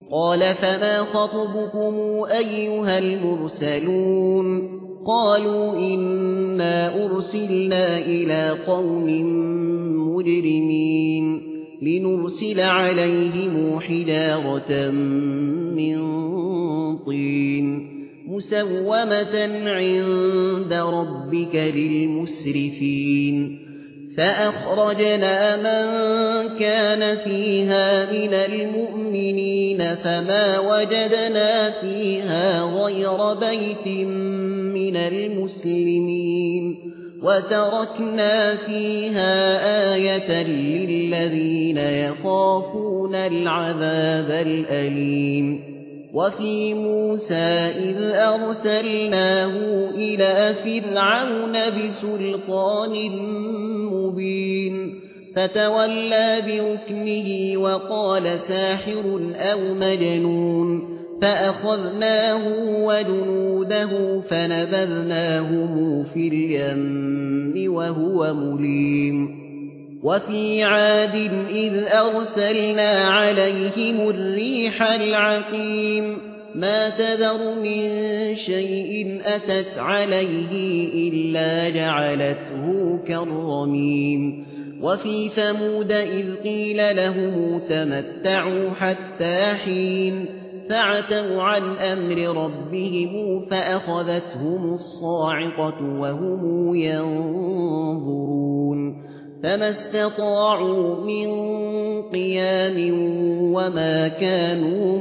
قال فما خطبكم أيها المرسلون قالوا إنا أرسلنا إلى قوم مجرمين لنرسل عليهم حجارة من طين مسومة عند ربك للمسرفين فأخرجنا من كان فيها من المؤمنين فما وجدنا فيها غير بيت من المسلمين وتركنا فيها آية للذين يخافون العذاب الأليم وفي موسى إذ أرسلناه إلى فرعون بسلطان مبين فتولى بركنه وقال ساحر أو مجنون فأخذناه وجنوده فنبذناهم في اليم وهو مليم وفي عاد إذ أرسلنا عليهم الريح العقيم ما تذر من شيء أتت عليه إلا جعلته كالرميم وفي ثمود إذ قيل لهم تمتعوا حتى حين فعتوا عن أمر ربهم فأخذتهم الصاعقة وهم ينظرون فما استطاعوا من قيام وما كانوا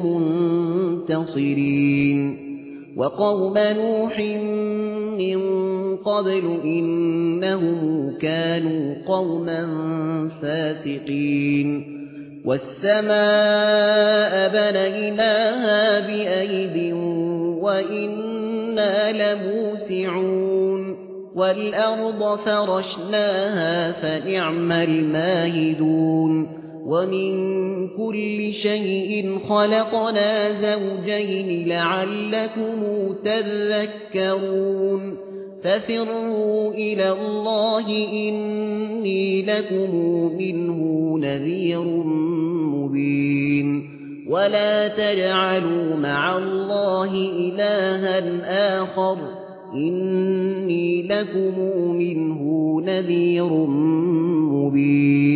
منتصرين وقوم نوح من قبل إنهم كانوا قوما فاسقين والسماء بنيناها بأيد وإنا لموسعون والأرض فرشناها فنعم الماهدون ومن كل شيء خلقنا زوجين لعلكم تذكرون ففروا إلى الله إني لكم منه نذير مبين ولا تجعلوا مع الله إلها آخر إني لكم منه نذير مبين